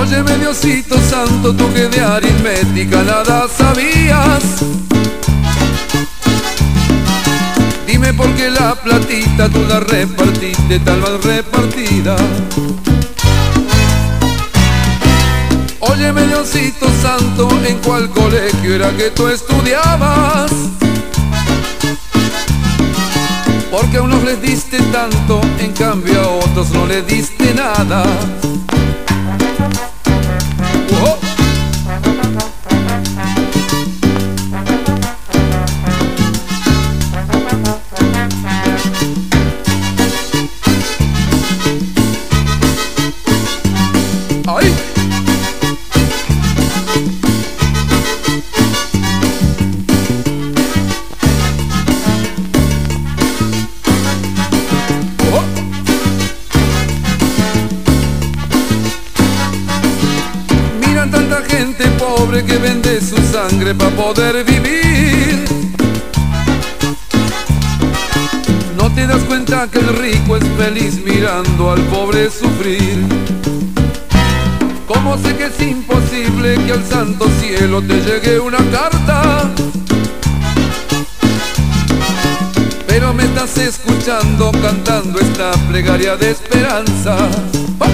Óyeme Diosito santo, tú que de aritmética nada sabías, dime por qué la platita tú la repartiste tan mal repartida. Óyeme Diosito santo, ¿en cuál colegio era que tú estudiabas? Porque a unos les diste tanto, en cambio a otros no les diste nada. ¡Oh! ¡Ay! Tanta gente pobre que vende su sangre para poder vivir. No te das cuenta que el rico es feliz mirando al pobre sufrir. ¿Cómo sé que es imposible que al santo cielo te llegue una carta? Pero me estás escuchando cantando esta plegaria de esperanza. ¡Oh!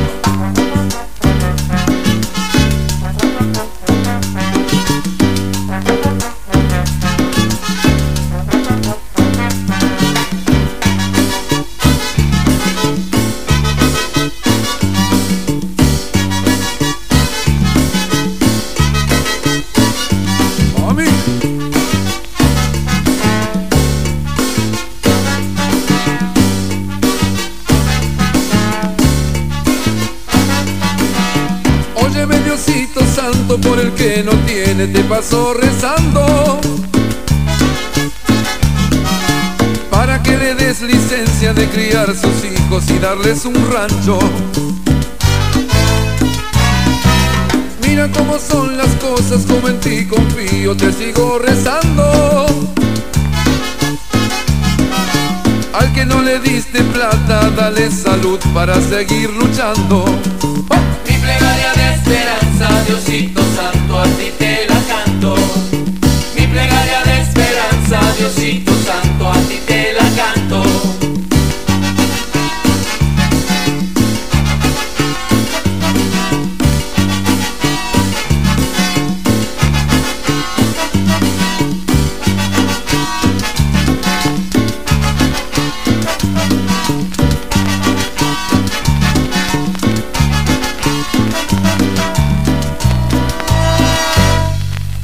Óyeme Diosito santo, por el que no tiene te paso rezando, para que le des licencia de criar sus hijos y darles un rancho. Mira cómo son las cosas, como en ti confío, te sigo rezando. Al que no le diste plata, dale salud para seguir luchando. ¡Oh! Mi plegaria de esperanza, Diosito santo, a ti te la canto. Mi plegaria de esperanza, Diosito